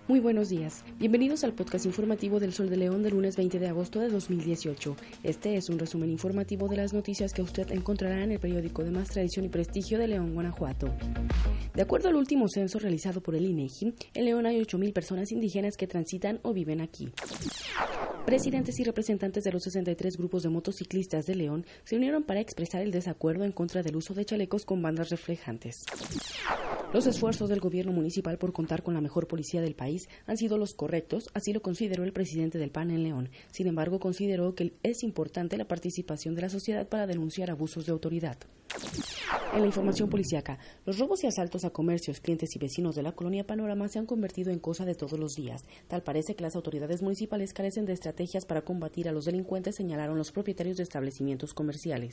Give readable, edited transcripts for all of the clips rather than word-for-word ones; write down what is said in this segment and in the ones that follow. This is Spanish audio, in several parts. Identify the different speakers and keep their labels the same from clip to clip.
Speaker 1: Muy buenos días. Bienvenidos al podcast informativo del Sol de León del lunes 20 de agosto de 2018. Este es un resumen informativo de las noticias que usted encontrará en el periódico de más tradición y prestigio de León, Guanajuato. De acuerdo al último censo realizado por el INEGI, en León hay 8,000 personas indígenas que transitan o viven aquí. Presidentes y representantes de los 63 grupos de motociclistas de León se unieron para expresar el desacuerdo en contra del uso de chalecos con bandas reflejantes. Los esfuerzos del gobierno municipal por contar con la mejor policía del país han sido los correctos, así lo consideró el presidente del PAN en León. Sin embargo, consideró que es importante la participación de la sociedad para denunciar abusos de autoridad. En la información policíaca, los robos y asaltos a comercios, clientes y vecinos de la colonia Panorama se han convertido en cosa de todos los días. Tal parece que las autoridades municipales carecen de estrategias para combatir a los delincuentes, señalaron los propietarios de establecimientos comerciales.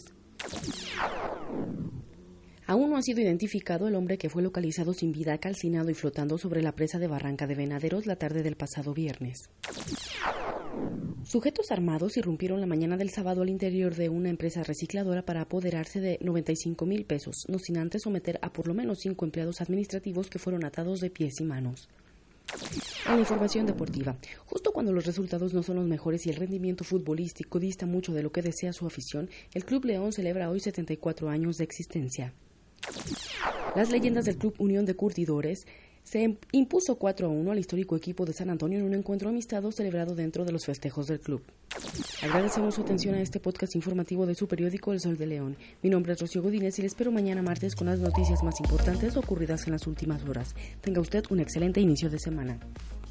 Speaker 1: Aún no ha sido identificado el hombre que fue localizado sin vida, calcinado y flotando sobre la presa de Barranca de Venaderos la tarde del pasado viernes. Sujetos armados irrumpieron la mañana del sábado al interior de una empresa recicladora para apoderarse de 95,000 pesos, no sin antes someter a por lo menos 5 empleados administrativos que fueron atados de pies y manos. En la información deportiva, justo cuando los resultados no son los mejores y el rendimiento futbolístico dista mucho de lo que desea su afición, el Club León celebra hoy 74 años de existencia. Las leyendas del Club Unión de Curtidores se impuso 4-1 al histórico equipo de San Antonio en un encuentro amistoso celebrado dentro de los festejos del club. Agradecemos su atención a este podcast informativo de su periódico El Sol de León. Mi nombre es Rocío Godínez y le espero mañana martes con las noticias más importantes ocurridas en las últimas horas. Tenga usted un excelente inicio de semana.